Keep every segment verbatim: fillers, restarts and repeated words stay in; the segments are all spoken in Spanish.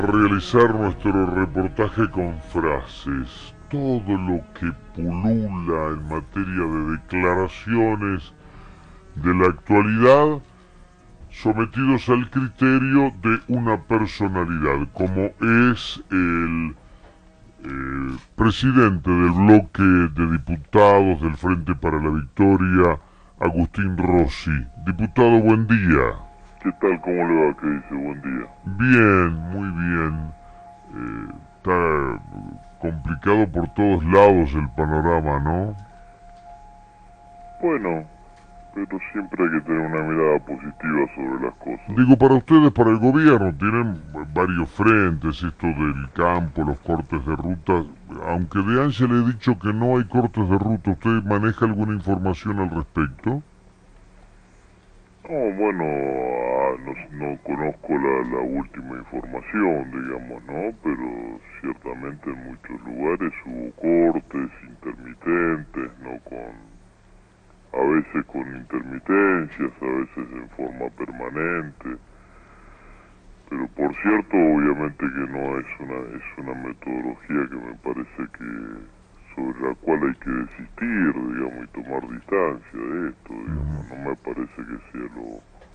Realizar nuestro reportaje con frases. Todo lo que pulula en materia de declaraciones de la actualidad sometidos al criterio de una personalidad, como es el eh, presidente del bloque de diputados del Frente para la Victoria, Agustín Rossi. Diputado, buen día. ¿Qué tal? ¿Cómo le va? ¿Qué dice? Buen día. Bien, muy bien. Eh, está complicado por todos lados el panorama, ¿no? Bueno, pero siempre hay que tener una mirada positiva sobre las cosas. Digo, para ustedes, para el gobierno, tienen varios frentes, esto del campo, los cortes de ruta. Aunque de Ángel he dicho que no hay cortes de ruta, ¿usted maneja alguna información al respecto? No, bueno, ah, no, no conozco la, la última información, digamos, ¿no? Pero ciertamente en muchos lugares hubo cortes intermitentes, ¿no? Con a veces con intermitencias, a veces en forma permanente. Pero por cierto, obviamente que no es una es una metodología que me parece que sobre la cual hay que desistir, digamos, y tomar distancia de esto, digamos. No me parece que sea lo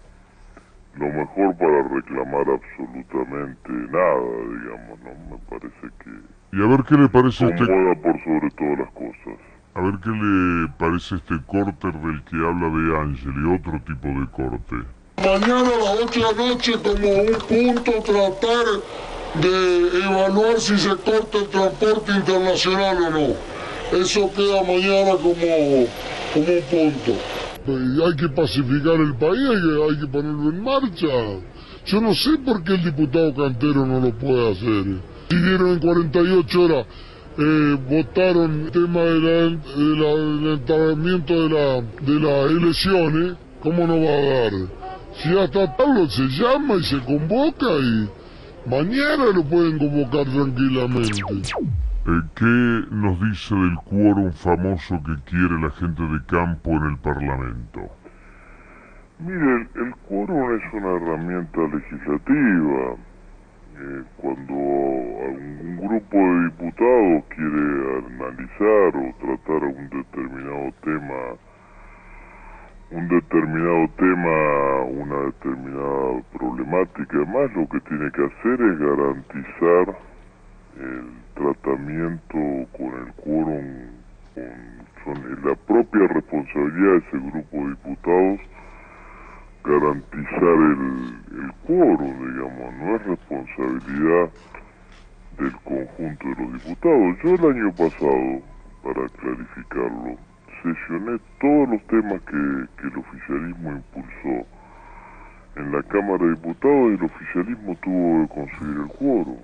lo mejor para reclamar absolutamente nada, digamos, ¿no? Me parece que Y a ver qué le parece este... incomoda por sobre todas las cosas. A ver qué le parece este corte del que habla de Ángel y otro tipo de corte. Mañana a las ocho de la noche, como un punto, tratar de evaluar si se corta el transporte internacional o no. Eso queda mañana como, como un punto. Y hay que pacificar el país, hay que, hay que ponerlo en marcha. Yo no sé por qué el diputado Cantero no lo puede hacer. Si vieron en cuarenta y ocho horas, eh, votaron el tema de la, de la, del entabamiento de, la, de las elecciones, ¿cómo no va a dar? Si hasta tal se llama y se convoca y mañana lo pueden convocar tranquilamente. Eh, ¿Qué nos dice del quórum famoso que quiere la gente de campo en el Parlamento? Mire, el, el quórum es una herramienta legislativa. Eh, cuando un grupo de diputados quiere analizar o tratar un determinado tema, un determinado tema, una determinada problemática, además lo que tiene que hacer es garantizar el tratamiento con el quórum, con, son la propia responsabilidad de ese grupo de diputados garantizar el, el quórum, digamos, no es responsabilidad del conjunto de los diputados. Yo el año pasado, para clarificarlo, sesioné todos los temas que, que el oficialismo impulsó en la Cámara de Diputados y el oficialismo tuvo que conseguir el quórum.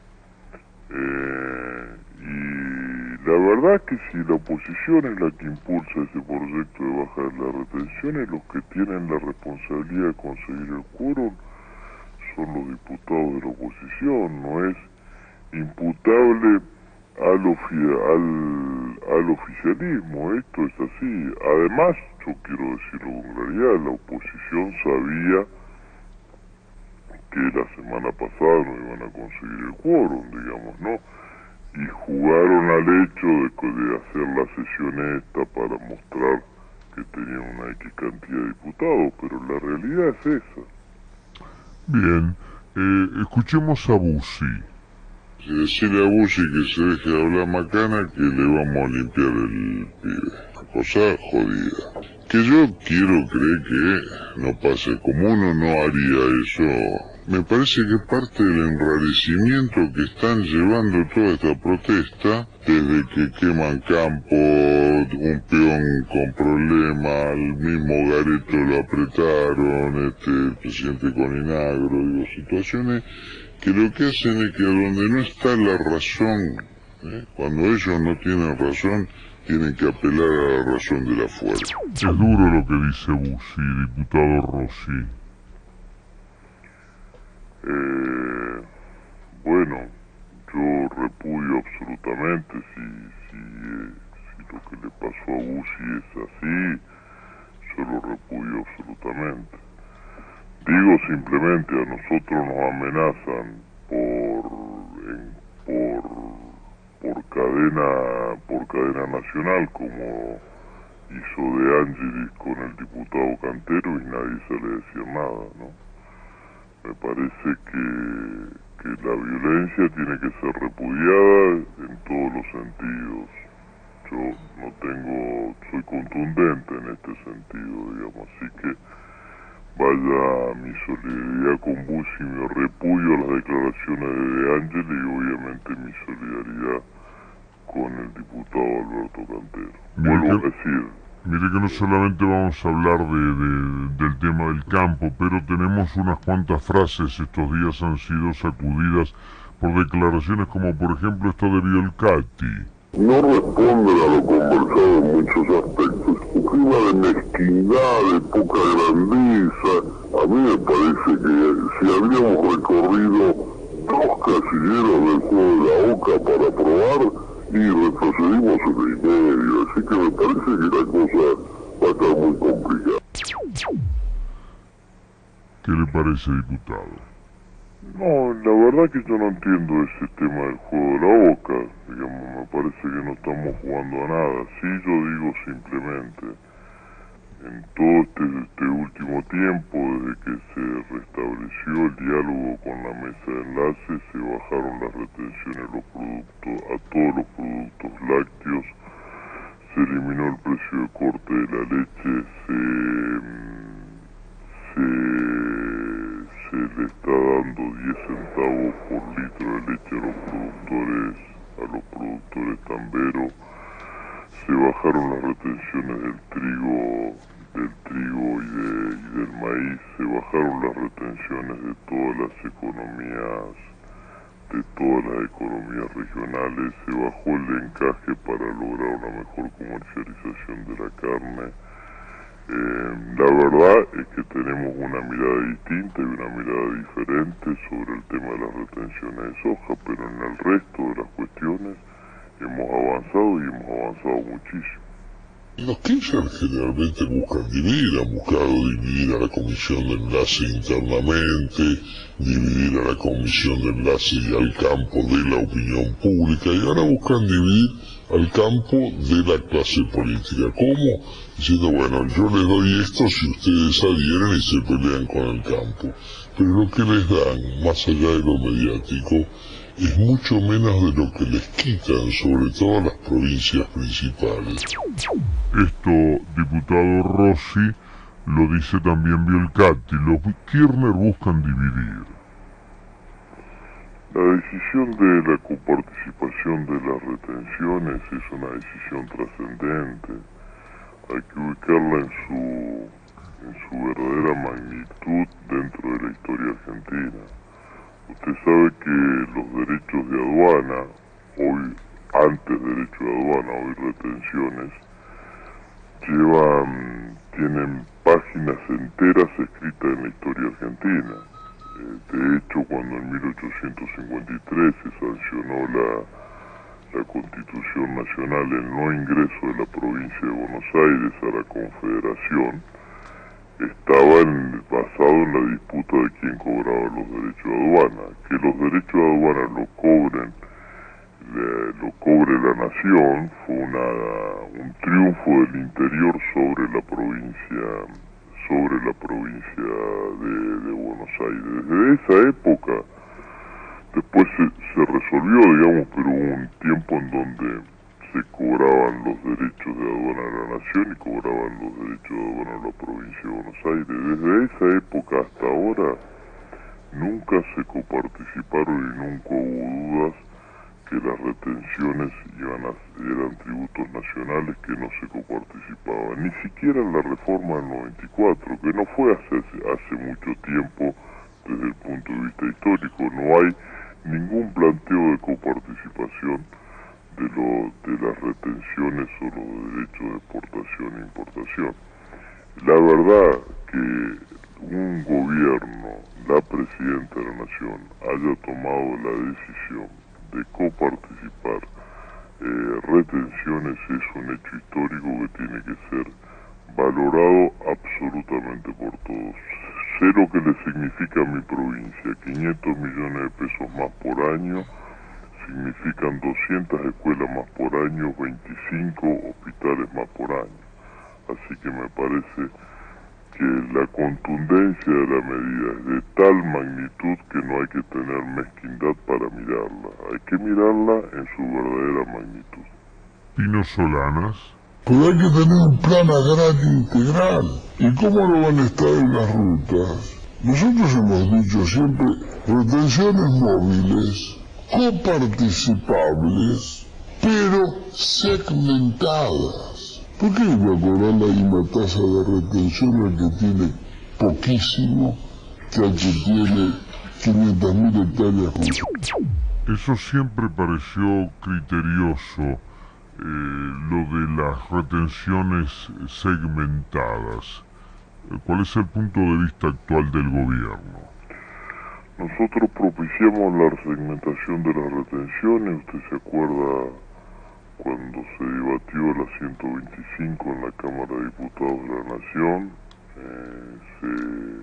Eh, y la verdad es que si la oposición es la que impulsa ese proyecto de baja de las retenciones, los que tienen la responsabilidad de conseguir el quórum son los diputados de la oposición, no es imputable al, ofi al, al oficialismo, esto es así. Además, yo quiero decirlo con claridad, la oposición sabía que la semana pasada no iban a conseguir el quórum, digamos, ¿no? Y jugaron al hecho de, de hacer la sesión esta para mostrar que tenían una X cantidad de diputados, pero la realidad es esa. Bien, eh, escuchemos a Bussi. Decirle a Bussi que se deje de hablar macana, que le vamos a limpiar el pibe. Cosa jodida. Que yo quiero creer que no pase, como uno no haría eso. Me parece que parte del enrarecimiento que están llevando toda esta protesta, desde que queman campo, un peón con problemas, al mismo Gareto lo apretaron, este, el presidente Coninagro, digo, situaciones que lo que hacen es que donde no está la razón, ¿eh? Cuando ellos no tienen razón, tienen que apelar a la razón de la fuerza. Es duro lo que dice Bussi, diputado Rossi. Eh, bueno, yo repudio absolutamente si, si, eh, si lo que le pasó a Bussi es así, yo lo repudio absolutamente. Digo simplemente, a nosotros nos amenazan por cadena, por cadena nacional, como hizo De Angelis con el diputado Cantero, y nadie sale a decir nada, ¿no? Me parece que, que la violencia tiene que ser repudiada en todos los sentidos. Yo no tengo, soy contundente en este sentido, digamos, así que vaya mi solidaridad con Bush y mi repudio a las declaraciones de De Angelis, y obviamente mi solidaridad con el diputado Alberto Cantero. Vuelvo a decir, mire que no solamente vamos a hablar de, de, del tema del campo, pero tenemos unas cuantas frases estos días han sido sacudidas por declaraciones como por ejemplo esto de Biolcati. No responden a lo conversado en muchos aspectos. Un clima de mezquindad, de poca grandeza. A mí me parece que si habíamos recorrido dos casilleros del juego de la Oca para probar, y retrocedimos uno y medio, así que me parece que la cosa va a estar muy complicada. ¿Qué le parece, diputado? no, la verdad que yo no entiendo ese tema del juego de la Boca, digamos, me parece que no estamos jugando a nada. Sí, yo digo simplemente, en todo este, este último tiempo, desde que se restableció el diálogo con la mesa de enlace, se bajaron las retenciones a los productos, a todos los productos lácteos, se eliminó el precio de corte de la leche, se, se, se le está dando diez centavos por litro de leche a los productores, a los productores tamberos, se bajaron las retenciones del trigo, del trigo y, de, y del maíz, se bajaron las retenciones de todas las economías, de todas las economías regionales, se bajó el encaje para lograr una mejor comercialización de la carne. Eh, la verdad es que tenemos una mirada distinta y una mirada diferente sobre el tema de las retenciones de soja, pero en el resto de las cuestiones hemos avanzado y hemos avanzado muchísimo. Los Kirchner generalmente buscan dividir, han buscado dividir a la comisión de enlace internamente, dividir a la comisión de enlace y al campo de la opinión pública, y ahora buscan dividir al campo de la clase política. ¿Cómo? Diciendo, bueno, yo les doy esto si ustedes adhieren y se pelean con el campo. Pero lo que les dan, más allá de lo mediático, es mucho menos de lo que les quitan, sobre todo a las provincias principales. Esto, diputado Rossi, lo dice también Biolcati. Los Kirchner buscan dividir. La decisión de la coparticipación de las retenciones es una decisión trascendente. Hay que ubicarla en su, en su verdadera magnitud dentro de la historia argentina. Usted sabe que los derechos de aduana, hoy antes derecho de aduana, hoy retenciones, llevan, tienen páginas enteras escritas en la historia argentina. Eh, de hecho, cuando en mil ochocientos cincuenta y tres se sancionó la, la Constitución Nacional, el no ingreso de la provincia de Buenos Aires a la Confederación, estaba en, basado en la disputa de quién cobraba los derechos de aduana. Que los derechos de aduana lo cobren, le, lo cobre la nación, fue una, un triunfo del interior sobre la provincia, sobre la provincia de, de Buenos Aires. Desde esa época, después se, se resolvió, digamos, pero hubo un tiempo en donde se cobraban los derechos de aduana a la nación y cobraban los derechos de aduana a la provincia de Buenos Aires. Desde esa época hasta ahora nunca se coparticiparon y nunca hubo dudas que las retenciones iban a, eran tributos nacionales que no se coparticipaban. Ni siquiera en la reforma del noventa y cuatro, que no fue hace, hace mucho tiempo desde el punto de vista histórico. No hay ningún planteo de coparticipación de, lo, de las retenciones o los derechos de exportación e importación. La verdad que un gobierno, la presidenta de la nación, haya tomado la decisión de coparticipar eh, retenciones es un hecho histórico que tiene que ser valorado absolutamente por todos. Sé lo que le significa a mi provincia, quinientos millones de pesos más por año, significan doscientas escuelas más por año, veinticinco hospitales más por año. Así que me parece que la contundencia de la medida es de tal magnitud que no hay que tener mezquindad para mirarla. Hay que mirarla en su verdadera magnitud. Pino Solanas. Pero hay que tener un plan agrario integral. ¿Y cómo no van a estar en las rutas? Nosotros hemos dicho siempre retenciones móviles, coparticipables, pero segmentadas. ¿Por qué iba a cobrar la misma tasa de retención al que tiene poquísimo que al que tiene quinientas mil hectáreas juntas? Eso siempre pareció criterioso, eh, lo de las retenciones segmentadas. ¿Cuál es el punto de vista actual del gobierno? Nosotros propiciamos la segmentación de las retenciones. Usted se acuerda cuando se debatió la ciento veinticinco en la Cámara de Diputados de la Nación, eh, se,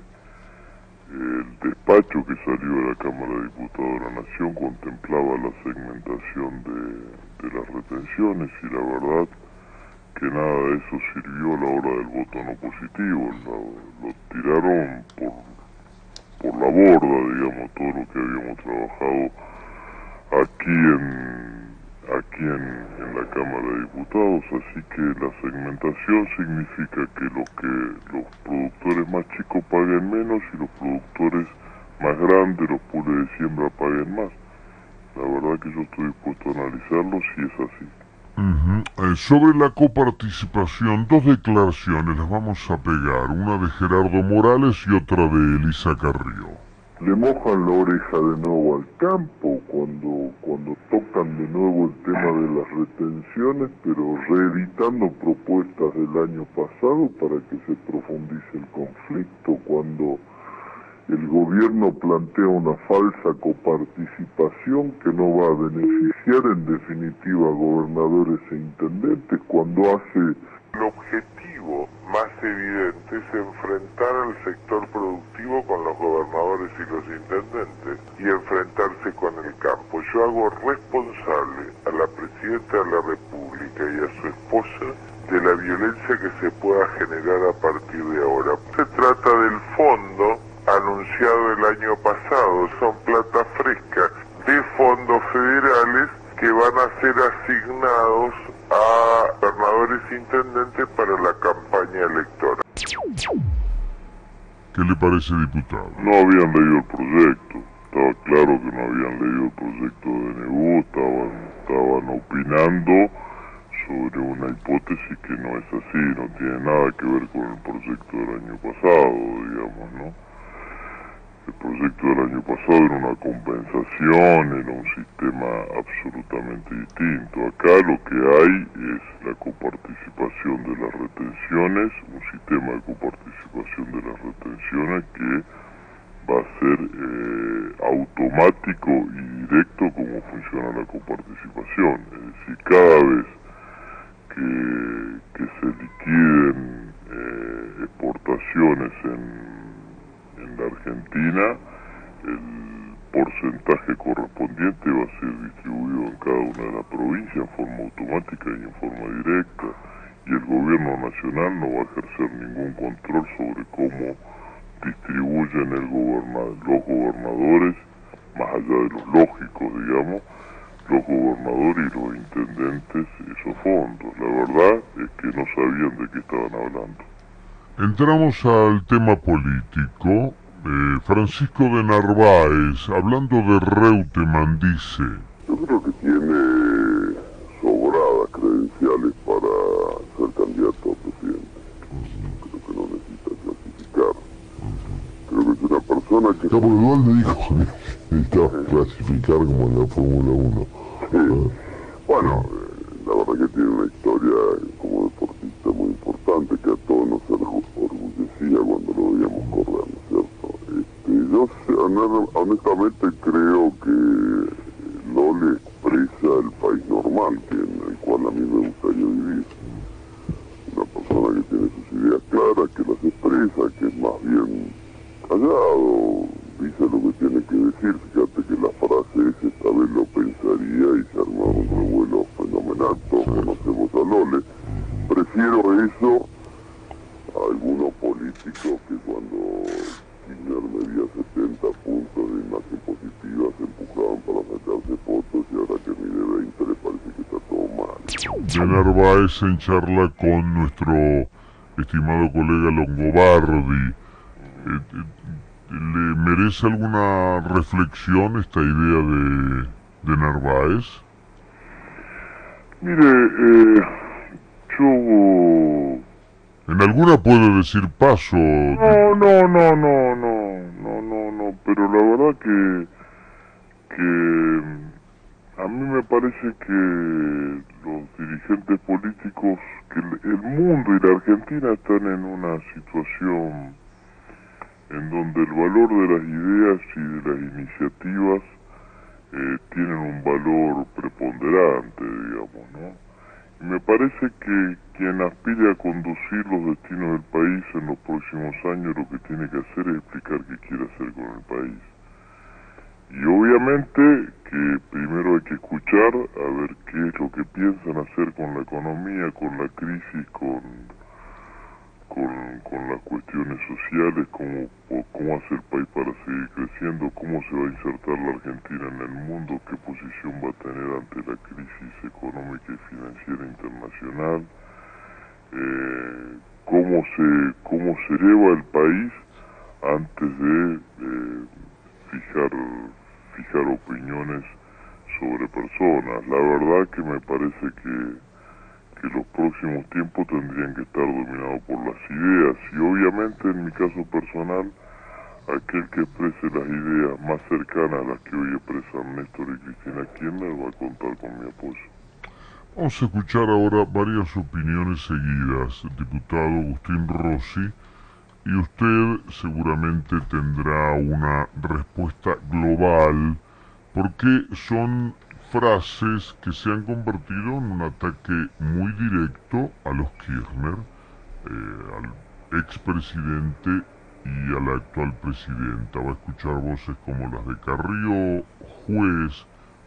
el despacho que salió de la Cámara de Diputados de la Nación contemplaba la segmentación de, de las retenciones, y la verdad que nada de eso sirvió a la hora del voto no positivo. Lo, lo tiraron por, por la borda, digamos, todo lo que habíamos trabajado aquí en aquí en, en la Cámara de Diputados. Así que la segmentación significa que los que los productores más chicos paguen menos y los productores más grandes, los pools de siembra, paguen más. La verdad que yo estoy dispuesto a analizarlo si es así. Uh-huh. eh, sobre la coparticipación, dos declaraciones las vamos a pegar, una de Gerardo Morales y otra de Elisa Carrió. Le mojan la oreja de nuevo al campo cuando, cuando tocan de nuevo el tema de las retenciones, pero reeditando propuestas del año pasado para que se profundice el conflicto, cuando el gobierno plantea una falsa coparticipación que no va a beneficiar en definitiva a gobernadores e intendentes, cuando hace el objetivo más evidente es enfrentar al sector productivo con los gobernadores y los intendentes y enfrentarse con el campo. Yo hago responsable a la Presidenta de la República y a su esposa de la violencia que se pueda generar a partir de ahora. Se trata del fondo anunciado el año pasado, son plata fresca de fondos federales que van a ser asignados a gobernadores e intendentes para la campaña electoral. ¿Qué le parece, diputado? No habían leído el proyecto, estaba claro que no habían leído el proyecto de N U, estaban, estaban opinando sobre una hipótesis que no es así, no tiene nada que ver con el proyecto del año pasado, digamos, ¿no? El proyecto del año pasado era una compensación, era un sistema absolutamente distinto. Acá lo que hay es la coparticipación de las retenciones, un sistema de coparticipación de las retenciones que va a ser eh, automático y directo como funciona la coparticipación. Es decir, cada vez que, que se liquiden eh, exportaciones en en la Argentina, el porcentaje correspondiente va a ser distribuido en cada una de las provincias en forma automática y en forma directa, y el gobierno nacional no va a ejercer ningún control sobre cómo distribuyen el goberna los gobernadores, más allá de los lógicos, digamos, los gobernadores y los intendentes esos fondos. La verdad es que no sabían de qué estaban hablando. Entramos al tema político. Eh, Francisco de Narváez, hablando de Reutemann, dice: yo creo que tiene sobradas credenciales para ser candidato a presidente. Creo que no necesita clasificar. Creo que es una persona que... No, porque igual me dijo que necesitaba clasificar como en la Fórmula uno. Sí. Bueno, la verdad que tiene una historia como deportista muy importante que a todos nos orgullecía cuando lo veíamos correr, ¿no es cierto? Este, yo honestamente creo que no le expresa el país normal que en el cual a mí me gustaría vivir. Una persona que tiene sus ideas claras, que las expresa, que es más bien callado, dice lo que tiene que decir. Fíjate que la frase es: esta vez lo pensaría de Narváez en charla con nuestro estimado colega Longobardi. Eh, eh, ¿Le merece alguna reflexión esta idea de, de Narváez? Mire, eh, yo... En alguna puede decir paso. No, no, no, no, no, no, no, no, pero la verdad que, que a mí me parece que los dirigentes políticos, que el, el mundo y la Argentina están en una situación en donde el valor de las ideas y de las iniciativas eh, tienen un valor preponderante, digamos, ¿no? Y me parece que quien aspire a conducir los destinos del país en los próximos años lo que tiene que hacer es explicar qué quiere hacer con el país. Y obviamente que primero hay que escuchar a ver qué es lo que piensan hacer con la economía, con la crisis, con, con, con las cuestiones sociales, cómo, cómo hace el país para seguir creciendo, cómo se va a insertar la Argentina en el mundo, qué posición va a tener ante la crisis económica y financiera internacional, eh, cómo se cómo se eleva el país antes de eh, fijar fijar opiniones sobre personas. La verdad que me parece que que los próximos tiempos tendrían que estar dominados por las ideas y obviamente en mi caso personal aquel que exprese las ideas más cercanas a las que hoy expresan Néstor y Cristina Kirchner va a contar con mi apoyo. Vamos a escuchar ahora varias opiniones seguidas. Diputado Agustín Rossi, y usted seguramente tendrá una respuesta global porque son frases que se han convertido en un ataque muy directo a los Kirchner, eh, al expresidente y a la actual presidenta. Va a escuchar voces como las de Carrió, Juez,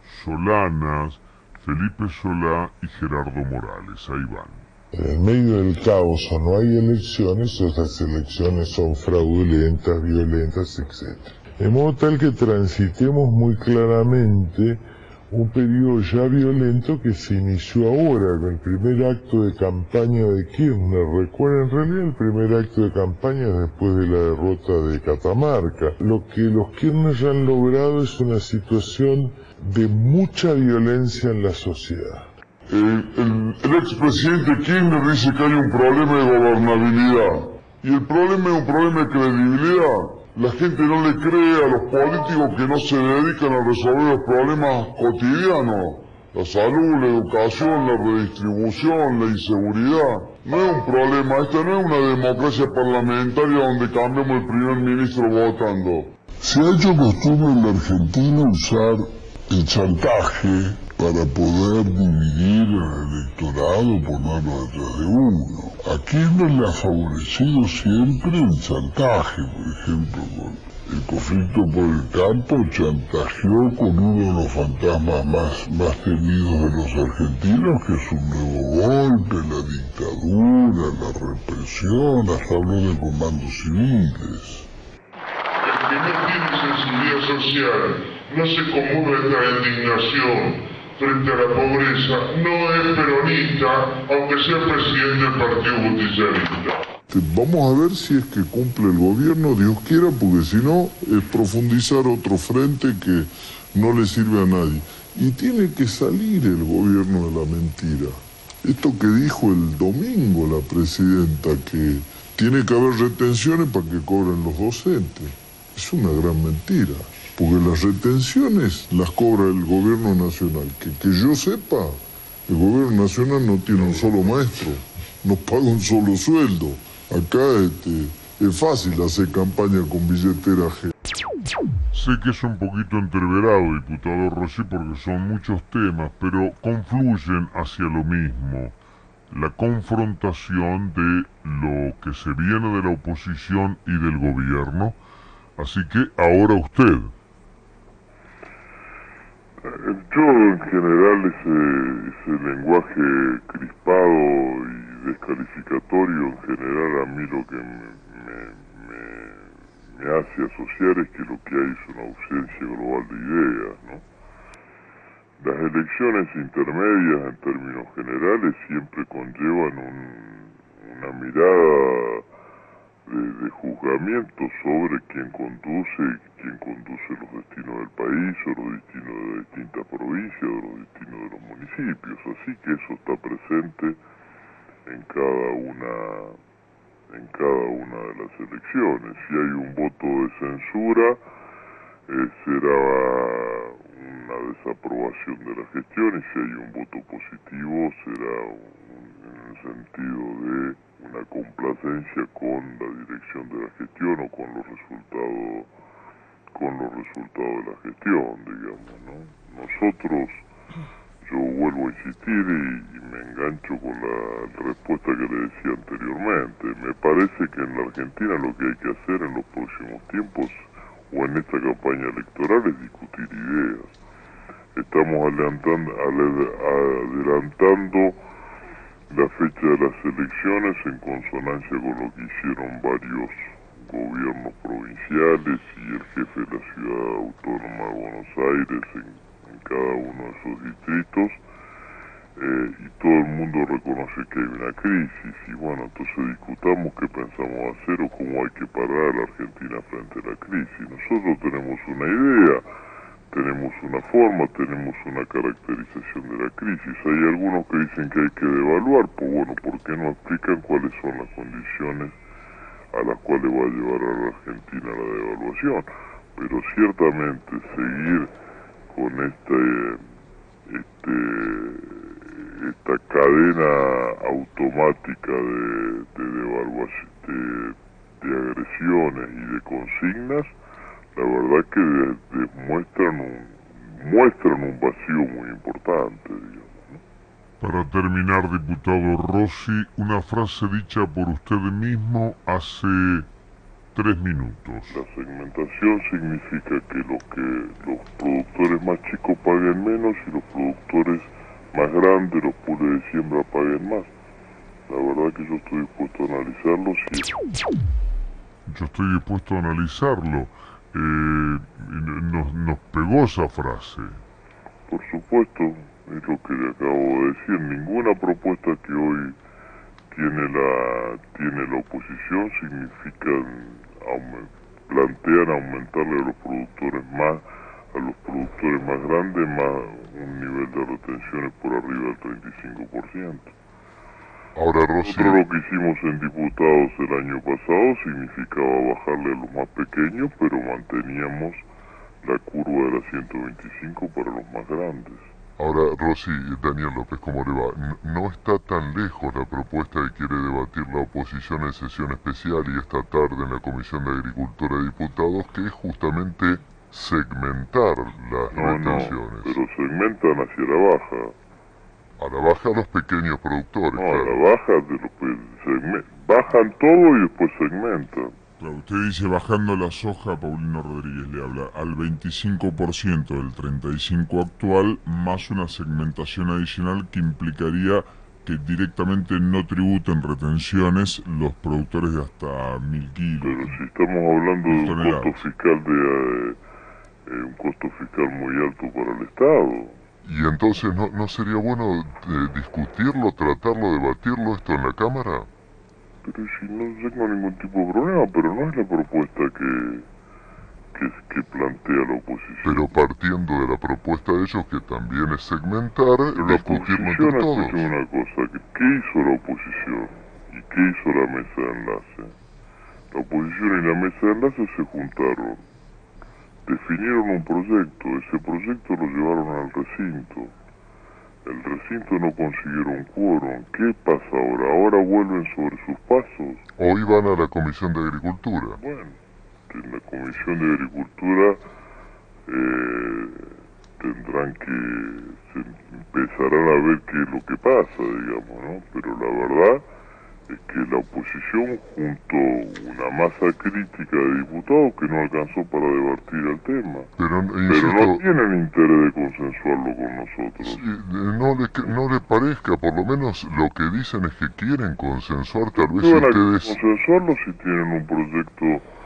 Solanas, Felipe Solá y Gerardo Morales. Ahí van. En medio del caos o no hay elecciones, o las elecciones son fraudulentas, violentas, etcétera. De modo tal que transitemos muy claramente un periodo ya violento que se inició ahora con el primer acto de campaña de Kirchner. Recuerden, en realidad el primer acto de campaña después de la derrota de Catamarca. Lo que los Kirchner ya han logrado es una situación de mucha violencia en la sociedad. El, el, el expresidente Kirchner dice que hay un problema de gobernabilidad. Y el problema es un problema de credibilidad. La gente no le cree a los políticos que no se dedican a resolver los problemas cotidianos. La salud, la educación, la redistribución, la inseguridad. No es un problema, esta no es una democracia parlamentaria donde cambiamos el primer ministro votando. Se ha hecho costumbre en la Argentina usar el chantaje para poder dividir al electorado, ponerlo detrás de uno. A Kirchner le ha favorecido siempre el chantaje, por ejemplo, con el conflicto por el campo, chantajeó con uno de los fantasmas más, más temidos de los argentinos, que es un nuevo golpe, la dictadura, la represión, hasta habló de comandos civiles. El que no tiene sensibilidad social no se comulga esta indignación frente a la pobreza, no es peronista, aunque sea presidente del Partido Justicialista. Vamos a ver si es que cumple el gobierno, Dios quiera, porque si no es profundizar otro frente que no le sirve a nadie. Y tiene que salir el gobierno de la mentira. Esto que dijo el domingo la presidenta, que tiene que haber retenciones para que cobren los docentes, es una gran mentira. Porque las retenciones las cobra el gobierno nacional. Que, que yo sepa, el gobierno nacional no tiene un solo maestro, no paga un solo sueldo. Acá este, es fácil hacer campaña con billetera ajena. Sé que es un poquito entreverado, diputado Rossi, porque son muchos temas, pero confluyen hacia lo mismo. La confrontación de lo que se viene de la oposición y del gobierno. Así que ahora usted. Yo en general ese, ese lenguaje crispado y descalificatorio en general a mí lo que me, me, me, me hace asociar es que lo que hay es una ausencia global de ideas, ¿no? las elecciones intermedias en términos generales siempre conllevan un, una mirada de, de juzgamiento sobre quién conduce, quién conduce los destinos del país, o los destinos de distintas provincias, o los destinos de los municipios. Así que eso está presente en cada una, en cada una de las elecciones. Si hay un voto de censura, eh, será una desaprobación de la gestión, y si hay un voto positivo será un, en el sentido de una complacencia con la dirección de la gestión o con los resultados con los resultados de la gestión, digamos, ¿no? Nosotros, yo vuelvo a insistir y, y me engancho con la respuesta que le decía anteriormente, me parece que en la Argentina lo que hay que hacer en los próximos tiempos o en esta campaña electoral es discutir ideas. Estamos adelantando, adelantando la fecha de las elecciones en consonancia con lo que hicieron varios gobiernos provinciales y el jefe de la Ciudad Autónoma de Buenos Aires en, en cada uno de sus distritos, eh, y todo el mundo reconoce que hay una crisis, y bueno, entonces discutamos qué pensamos hacer o cómo hay que parar a la Argentina frente a la crisis. Nosotros tenemos una idea, tenemos una forma, tenemos una caracterización de la crisis. Hay algunos que dicen que hay que devaluar, pues bueno, ¿por qué no explican cuáles son las condiciones a las cuales va a llevar a la Argentina la devaluación? Pero ciertamente seguir con este, este, esta cadena automática de, de devaluación, de, de agresiones y de consignas, la verdad que de, de muestran un muestran un vacío muy importante, digamos, ¿no? Para terminar, diputado Rossi, una frase dicha por usted mismo hace tres minutos. La segmentación significa que los que los productores más chicos paguen menos y los productores más grandes, los pools de siembra, paguen más. La verdad que yo estoy dispuesto a analizarlo. Si... Yo estoy dispuesto a analizarlo. Eh, nos, nos pegó esa frase. Por supuesto, es lo que le acabo de decir. Ninguna propuesta que hoy tiene la tiene la oposición significa aument, plantean aumentarle a los productores más a los productores más grandes más un nivel de retenciones por arriba del treinta y cinco por ciento. Ahora, Rossi, nosotros lo que hicimos en diputados el año pasado significaba bajarle a los más pequeños, pero manteníamos la curva de la ciento veinticinco para los más grandes. Ahora, Rossi, Daniel López, ¿cómo le va? No, no está tan lejos la propuesta que quiere debatir la oposición en sesión especial y esta tarde en la Comisión de Agricultura de Diputados, que es justamente segmentar las no, retenciones. No, pero segmentan hacia la baja. A la baja los pequeños productores. No, claro. A la baja de los segment, bajan todo y después segmentan. Claro, usted dice bajando la soja, Paulino Rodríguez le habla, al veinticinco por ciento del treinta y cinco por ciento actual, más una segmentación adicional que implicaría que directamente no tributen retenciones los productores de hasta mil kilos. Pero si estamos hablando de un toneladas. costo fiscal de eh, eh, un costo fiscal muy alto para el Estado. Y entonces, ¿no, no sería bueno eh, discutirlo, tratarlo, debatirlo esto en la Cámara? Pero si no tengo ningún tipo de problema, pero no es la propuesta que, que, que plantea la oposición. Pero partiendo de la propuesta de ellos, que también es segmentar, pero discutirlo entre todos. La oposición, una cosa, que, ¿qué hizo la oposición? ¿Y qué hizo la mesa de enlace? La oposición y la mesa de enlace se juntaron, definieron un proyecto, ese proyecto lo llevaron al recinto. El recinto no consiguieron quórum. ¿Qué pasa ahora? ¿Ahora vuelven sobre sus pasos? Hoy van a la Comisión de Agricultura. Bueno, que en la Comisión de Agricultura eh, tendrán que... se empezarán a ver qué es lo que pasa, digamos, ¿no? Pero la verdad es que la oposición juntó una masa crítica de diputados que no alcanzó para debatir el tema. Pero, insisto, Pero no tienen interés de consensuarlo con nosotros. Sí, no, le, no le parezca, por lo menos lo que dicen es que quieren consensuar, tal vez si van ustedes... a consensuarlo si tienen un proyecto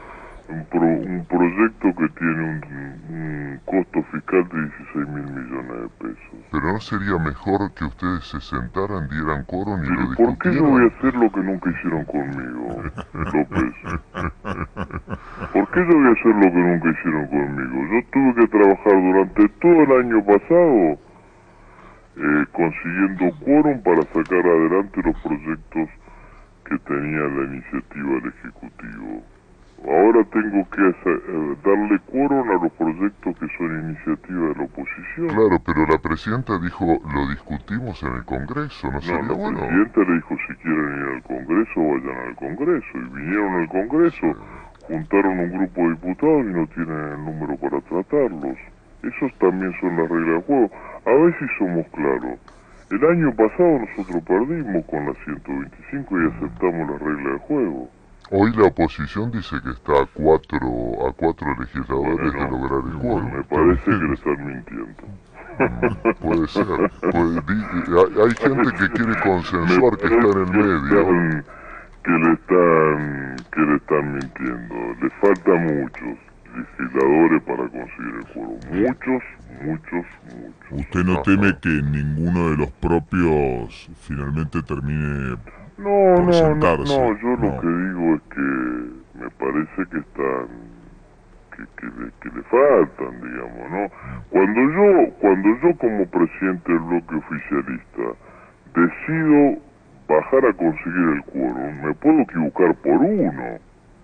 un, pro, un proyecto que tiene un, un costo fiscal de dieciséis mil millones de pesos. Pero ¿no sería mejor que ustedes se sentaran, dieran quórum y Pero lo ¿por qué yo discutieran? voy a hacer lo que nunca hicieron conmigo, López? ¿Por qué yo voy a hacer lo que nunca hicieron conmigo? Yo tuve que trabajar durante todo el año pasado eh, consiguiendo quórum para sacar adelante los proyectos que tenía la iniciativa del Ejecutivo. Ahora tengo que hacer, eh, darle quórum a los proyectos que son iniciativa de la oposición. Claro, pero la presidenta dijo, lo discutimos en el Congreso, ¿no No, sería la bueno? presidenta le dijo si quieren ir al Congreso, vayan al Congreso. Y vinieron al Congreso, juntaron un grupo de diputados y no tienen el número para tratarlos. Esos también son las reglas del juego. A ver si somos claros. El año pasado nosotros perdimos con la ciento veinticinco y aceptamos las reglas del juego. Hoy la oposición dice que está a cuatro, a cuatro legisladores Bueno, de lograr el quórum. Me parece que le están mintiendo. Mm, puede ser. Puede, di, hay, hay gente que quiere consensuar que está en el medio. Que le están, que le están mintiendo. Le faltan muchos legisladores para conseguir el quórum. Muchos, muchos, muchos. ¿Usted no teme que ninguno de los propios finalmente termine No, por no, no, sentarse? no, yo No. lo que digo es que me parece que están, que, que, le, que le faltan, digamos, ¿no? Cuando yo, cuando yo como presidente del bloque oficialista decido bajar a conseguir el quórum, me puedo equivocar por uno,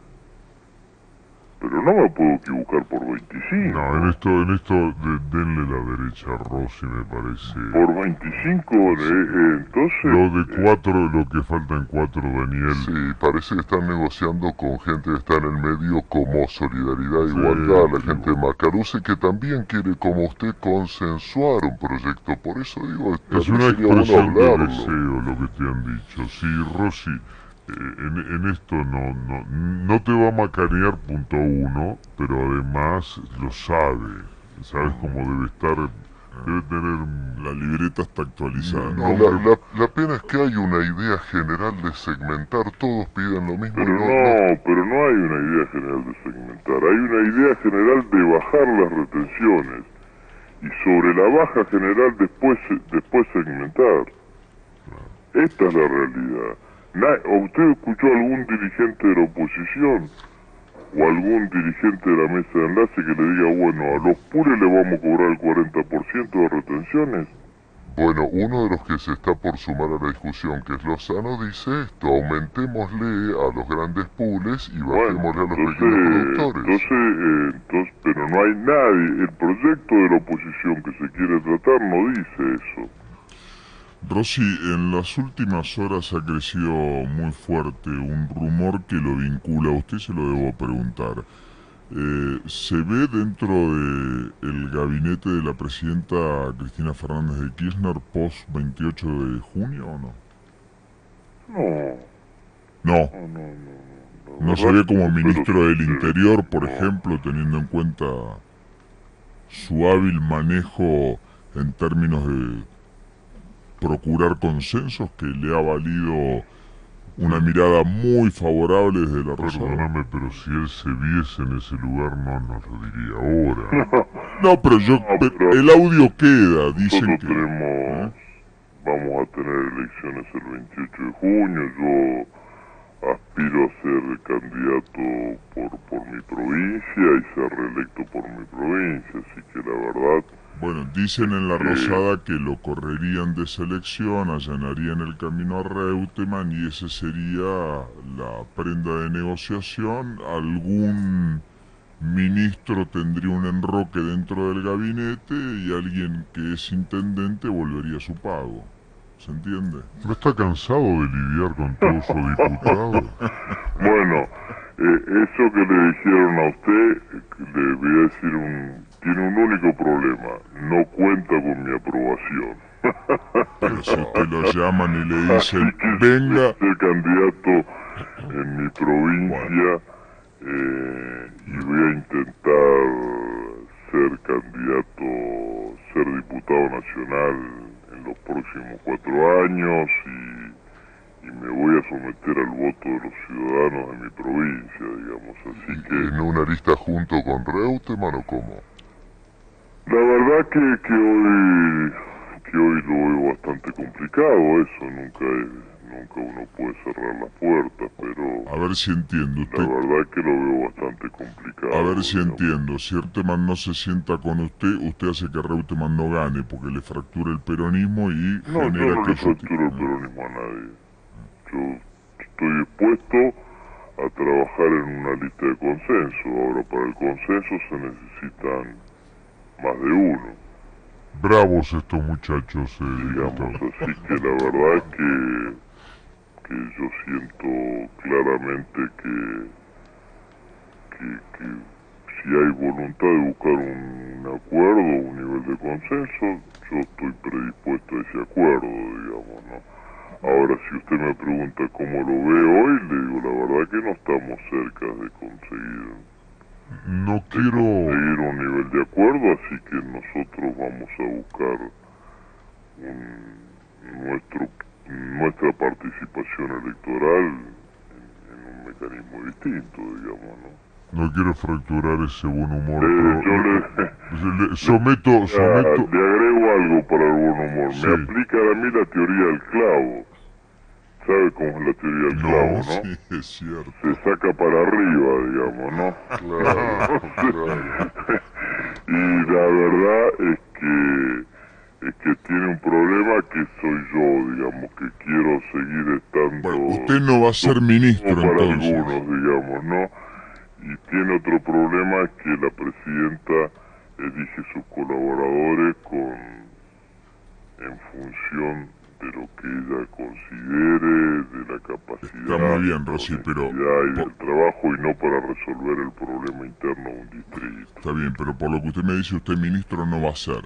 pero no me puedo equivocar por veinticinco. No, en esto, en esto de, denle la derecha a Rossi, me parece. Por veinticinco, eh, eh, entonces... Lo de cuatro, lo que falta en cuatro, Daniel. Sí, parece que están negociando con gente que está en el medio como Solidaridad e Sí, Igualdad, la sí, gente de Macaruce, que también quiere, como usted, consensuar un proyecto. Por eso digo, Es también una sería bueno expresión de hablarlo. deseo lo que te han dicho. Sí, Rossi, eh, en, en esto no, no, no te va a macanear punto uno, pero además lo sabe. Sabes cómo debe estar, debe tener... La libreta está actualizada, No, ¿no? la, la, la pena es que hay una idea general de segmentar, todos piden lo mismo. Pero y no, no, pero no hay una idea general de segmentar, hay una idea general de bajar las retenciones y sobre la baja general después después segmentar. Esta es la realidad. Na- ¿O usted escuchó a algún dirigente de la oposición o algún dirigente de la mesa de enlace que le diga, bueno, a los pures le vamos a cobrar el cuarenta por ciento de retenciones? Bueno, uno de los que se está por sumar a la discusión, que es Lozano, dice esto: aumentémosle a los grandes pools y bajémosle Bueno, a los entonces, pequeños productores. entonces, eh, entonces, pero no hay nadie, el proyecto de la oposición que se quiere tratar no dice eso. Rossi, en las últimas horas ha crecido muy fuerte un rumor que lo vincula, a usted se lo debo preguntar. Eh, ¿Se ve dentro del gabinete de la presidenta Cristina Fernández de Kirchner post veintiocho de junio o no? No, No, no, no, no. La no se verdad ve como que- ministro pero- del pero- Interior, por no. ejemplo, teniendo en cuenta su hábil manejo en términos de procurar consensos que le ha valido una mirada muy favorable desde la Rosada. Perdóname, pero si él se viese en ese lugar no nos lo diría ahora. No, pero yo, No, pe- pero- el audio queda, dicen Nosotros que... tenemos, vamos a tener elecciones el veintiocho de junio, yo aspiro a ser candidato por, por mi provincia y ser reelecto por mi provincia, así que la verdad... Bueno, dicen en la Rosada que lo correrían de selección, allanarían el camino a Reutemann y ese sería la prenda de negociación. Algún ministro tendría un enroque dentro del gabinete y alguien que es intendente volvería a su pago. ¿Se entiende? ¿No está cansado de lidiar con todos sus diputados? Bueno, eh, eso que le dijeron a usted, le voy a decir un... tiene un único problema, no cuenta con mi aprobación. Pero si te lo llaman y le Así dicen, que venga, ser candidato en mi provincia eh, y voy a intentar ser candidato, ser diputado nacional en los próximos cuatro años y, y me voy a someter al voto de los ciudadanos de mi provincia, digamos, así que... ¿En una lista junto con Reutemann o cómo? La verdad que, que hoy que hoy lo veo bastante complicado, eso nunca es, nunca uno puede cerrar las puertas, pero... A ver si entiendo. Usted, la verdad que lo veo bastante complicado. a ver si digamos. entiendo. Si Reutemann no se sienta con usted, usted hace que Reutemann no gane, porque le fractura el peronismo y No, genera yo no que... le fracturo el peronismo a nadie. Yo estoy dispuesto a trabajar en una lista de consenso. Ahora, para el consenso se necesitan más de uno. Bravos estos muchachos, eh, Digamos, diputado. así que la verdad es que, que yo siento claramente que, que, que si hay voluntad de buscar un acuerdo, un nivel de consenso, yo estoy predispuesto a ese acuerdo, digamos, ¿no? Ahora, si usted me pregunta cómo lo ve hoy, le digo, la verdad que no estamos cerca de conseguir, No de quiero... conseguir un nivel de acuerdo, así que nosotros vamos a buscar un, nuestro, nuestra participación electoral en, en un mecanismo distinto, digamos, ¿no? No quiero fracturar ese buen humor, Eh, pero... yo le, le- someto, Ah, someto... le agrego algo para el buen humor. Sí. Me aplica a mí la teoría del clavo. ¿Sabe cómo es la teoría del clavo, No, no? sí, es cierto. Se saca para arriba, digamos, ¿no? Claro, claro. Y la verdad es que es que tiene un problema que soy yo, digamos, que quiero seguir estando... Bueno, usted no va a ser ministro, como para entonces. algunos, digamos, ¿no? Y tiene otro problema, que la presidenta elige sus colaboradores con en función de lo que ella considere, de la capacidad, Está muy bien, de la Rossi, pero- honestidad y po- del trabajo, y no para resolver el problema interno de un distrito. Está bien, pero por lo que usted me dice, usted ministro no va a ser.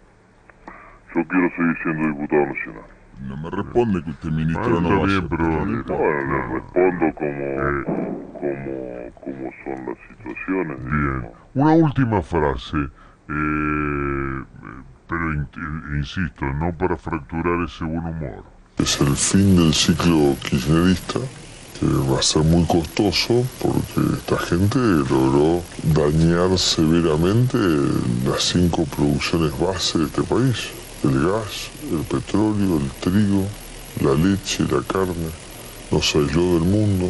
Yo quiero seguir siendo diputado nacional. No me responde que usted ministro Ah, no está va a bien, ser. pero- no No, importa. bueno, le respondo como, Eh. como, como son las situaciones. Bien. digamos. Una última frase, eh, pero in- insisto, no para fracturar ese buen humor. Es el fin del ciclo kirchnerista, que va a ser muy costoso porque esta gente logró dañar severamente las cinco producciones base de este país: el gas, el petróleo, el trigo, la leche, la carne. Nos aisló del mundo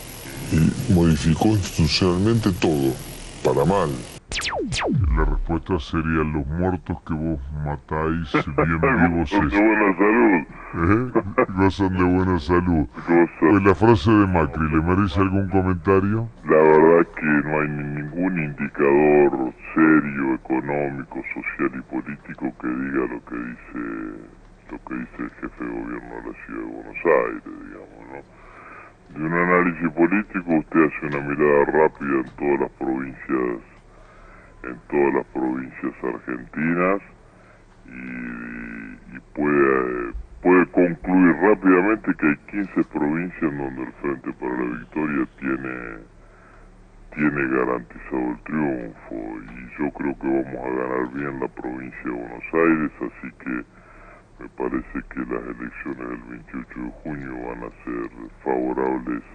y modificó institucionalmente todo, para mal. La respuesta sería: los muertos que vos matáis bien vivos Son es, de buena salud. ¿eh? Gozan de buena salud. Cosa. Pues la frase de Macri, ¿le merece algún comentario? La verdad que no hay ni- ningún indicador serio, económico, social y político que diga lo que dice lo que dice el jefe de gobierno de la ciudad de Buenos Aires, digamos, ¿no? De un análisis político usted hace una mirada rápida en todas las provincias, en todas las provincias argentinas y, y puede, puede concluir rápidamente que hay quince provincias en donde el Frente para la Victoria tiene, tiene garantizado el triunfo, y yo creo que vamos a ganar bien la provincia de Buenos Aires, así que me parece que las elecciones del veintiocho de junio van a ser favorables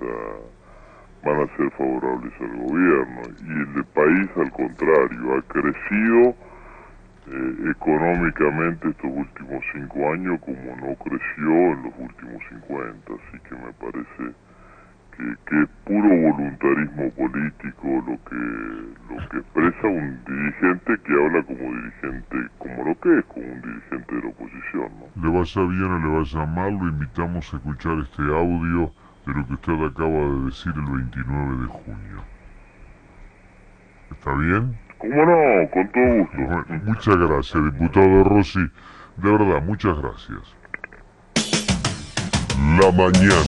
a van a ser favorables al gobierno, y el país al contrario ha crecido eh, económicamente estos últimos cinco años como no creció en los últimos cincuenta, así que me parece que, que es puro voluntarismo político lo que lo que expresa un dirigente que habla como dirigente, como lo que es, como un dirigente de la oposición, ¿no? Le vaya bien o le vaya mal, lo invitamos a escuchar este audio de lo que usted acaba de decir el veintinueve de junio. ¿Está bien? ¿Cómo no? Con todo gusto. Bueno, muchas gracias, diputado Rossi. De verdad, muchas gracias. La mañana.